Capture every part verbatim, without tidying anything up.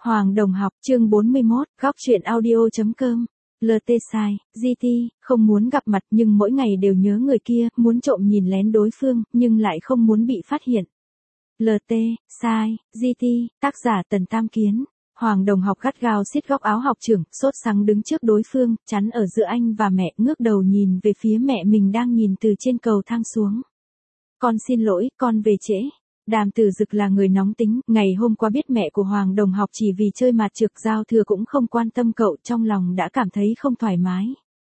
Hoàng Đồng Học, chương bốn mươi mốt, góc truyện audio.com. lờ tê sai, giê tê, không muốn gặp mặt nhưng mỗi ngày đều nhớ người kia, muốn trộm nhìn lén đối phương, nhưng lại không muốn bị phát hiện. lờ tê, sai, giê tê, tác giả Tần Tam Kiến. Hoàng Đồng Học gắt gao siết góc áo học trưởng, sốt sắng đứng trước đối phương, chắn ở giữa anh và mẹ, ngước đầu nhìn về phía mẹ mình đang nhìn từ trên cầu thang xuống. Con xin lỗi, con về trễ. Đàm Tử Dực là người nóng tính, ngày hôm qua biết mẹ của Hoàng Đồng Học chỉ vì chơi mạt trược giao thừa cũng không quan tâm cậu, trong lòng đã cảm thấy không thoải mái.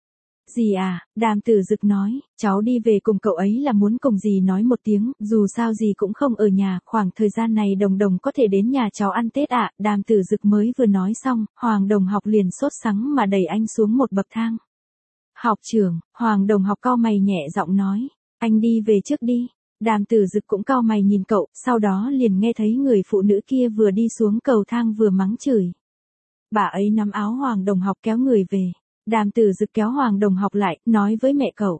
Dì à, Đàm Tử Dực nói, cháu đi về cùng cậu ấy là muốn cùng dì nói một tiếng, dù sao dì cũng không ở nhà, khoảng thời gian này Đồng Đồng có thể đến nhà cháu ăn Tết ạ. Đàm Tử Dực mới vừa nói xong, Hoàng Đồng Học liền sốt sắng mà đẩy anh xuống một bậc thang. Học trưởng, Hoàng Đồng Học cau mày nhẹ giọng nói, anh đi về trước đi. Đàm Tử Dực cũng cau mày nhìn cậu, sau đó liền nghe thấy người phụ nữ kia vừa đi xuống cầu thang vừa mắng chửi. Bà ấy nắm áo Hoàng Đồng Học kéo người về. Đàm Tử Dực kéo Hoàng Đồng Học lại, nói với mẹ cậu.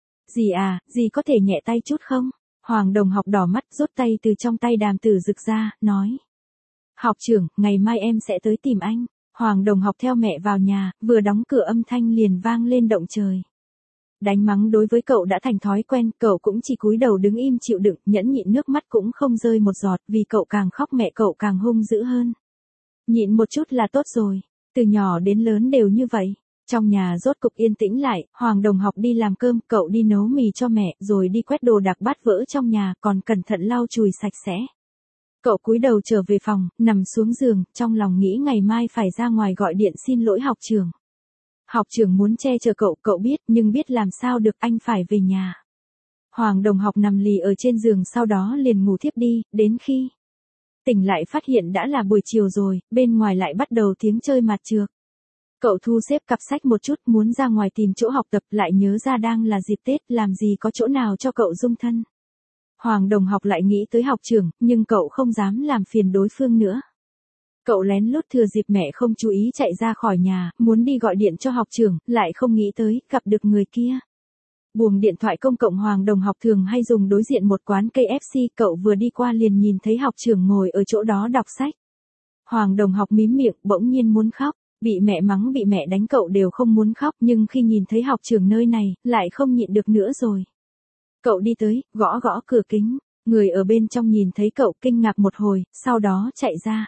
Dì à, dì có thể nhẹ tay chút không? Hoàng Đồng Học đỏ mắt rút tay từ trong tay Đàm Tử Dực ra, nói. Học trưởng, ngày mai em sẽ tới tìm anh. Hoàng Đồng Học theo mẹ vào nhà, vừa đóng cửa âm thanh liền vang lên động trời. Đánh mắng đối với cậu đã thành thói quen, cậu cũng chỉ cúi đầu đứng im chịu đựng, nhẫn nhịn nước mắt cũng không rơi một giọt, vì cậu càng khóc mẹ cậu càng hung dữ hơn. Nhịn một chút là tốt rồi, từ nhỏ đến lớn đều như vậy. Trong nhà rốt cục yên tĩnh lại, Hoàng Đồng Học đi làm cơm, cậu đi nấu mì cho mẹ, rồi đi quét đồ đạc bát vỡ trong nhà, còn cẩn thận lau chùi sạch sẽ. Cậu cúi đầu trở về phòng, nằm xuống giường, trong lòng nghĩ ngày mai phải ra ngoài gọi điện xin lỗi học trưởng. Học trưởng muốn che chở cậu, cậu biết, nhưng biết làm sao được, anh phải về nhà. Hoàng Đồng Học nằm lì ở trên giường, sau đó liền ngủ thiếp đi, đến khi tỉnh lại phát hiện đã là buổi chiều rồi, bên ngoài lại bắt đầu tiếng chơi mạt trược. Cậu thu xếp cặp sách một chút, muốn ra ngoài tìm chỗ học tập, lại nhớ ra đang là dịp Tết, làm gì có chỗ nào cho cậu dung thân. Hoàng Đồng Học lại nghĩ tới học trưởng, nhưng cậu không dám làm phiền đối phương nữa. Cậu lén lút thừa dịp mẹ không chú ý chạy ra khỏi nhà, muốn đi gọi điện cho học trưởng, lại không nghĩ tới, gặp được người kia. Buồng điện thoại công cộng Hoàng Đồng Học thường hay dùng đối diện một quán ca ép xê, cậu vừa đi qua liền nhìn thấy học trưởng ngồi ở chỗ đó đọc sách. Hoàng Đồng Học mím miệng, bỗng nhiên muốn khóc, bị mẹ mắng bị mẹ đánh cậu đều không muốn khóc, nhưng khi nhìn thấy học trưởng nơi này, lại không nhịn được nữa rồi. Cậu đi tới, gõ gõ cửa kính, người ở bên trong nhìn thấy cậu kinh ngạc một hồi, sau đó chạy ra.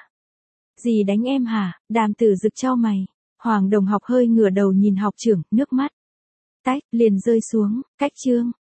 Dì đánh em hả? Đàm Tử Dực chau mày. Hoàng Đồng Học hơi ngửa đầu nhìn học trưởng, nước mắt tách liền rơi xuống. Cách chương